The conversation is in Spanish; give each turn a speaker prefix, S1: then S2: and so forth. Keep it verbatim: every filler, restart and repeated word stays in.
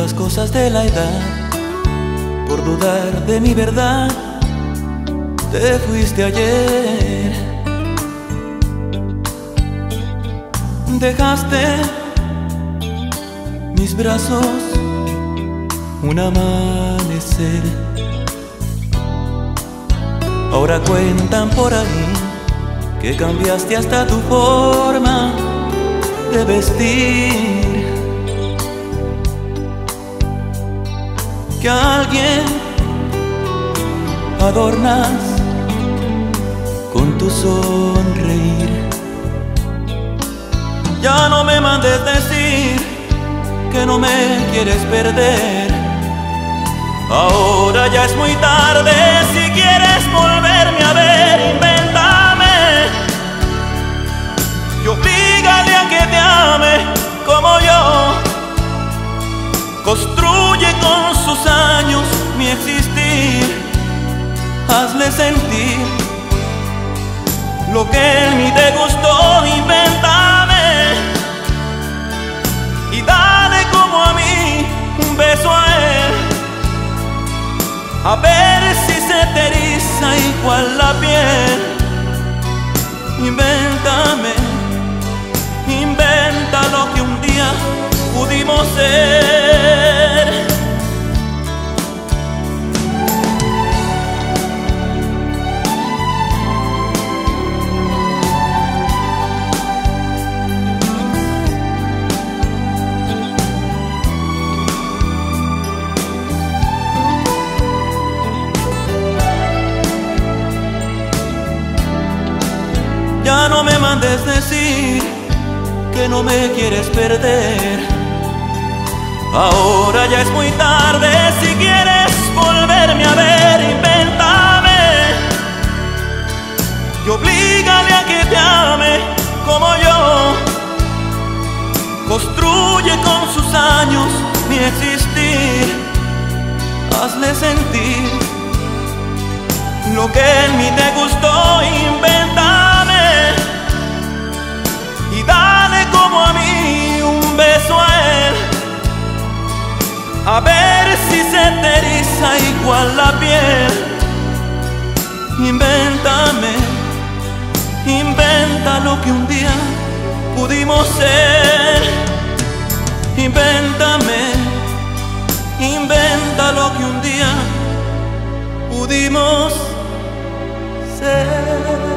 S1: las cosas de la edad, por dudar de mi verdad, te fuiste ayer. Dejaste mis brazos un amanecer. Ahora cuentan por ahí que cambiaste hasta tu forma de vestir, que a alguien adornas con tu sonreír. Ya no me mandes decir que no me quieres perder. Ahora ya es muy tarde. Si quieres volverme a ver, invéntame y oblígale a que te ame como yo. Construye con sus años mi existir. Hazle sentir lo que en mí te gustó. Invéntame y dale como a mí un beso a él, a ver si se te eriza igual la piel. Invéntame, inventa lo que un día pudimos ser. Ya no me mandes decir que no me quieres perder. Ahora ya es muy tarde. Si quieres volverme a ver, invéntame y oblígale a que te ame como yo. Construye con sus años mi existir. Hazle sentir lo que en mí te gustó. Invéntame y dale como a mí un beso a él, a ver si se te eriza igual la piel. Invéntame, inventa lo que un día pudimos ser. Invéntame, inventa lo que un día pudimos ser.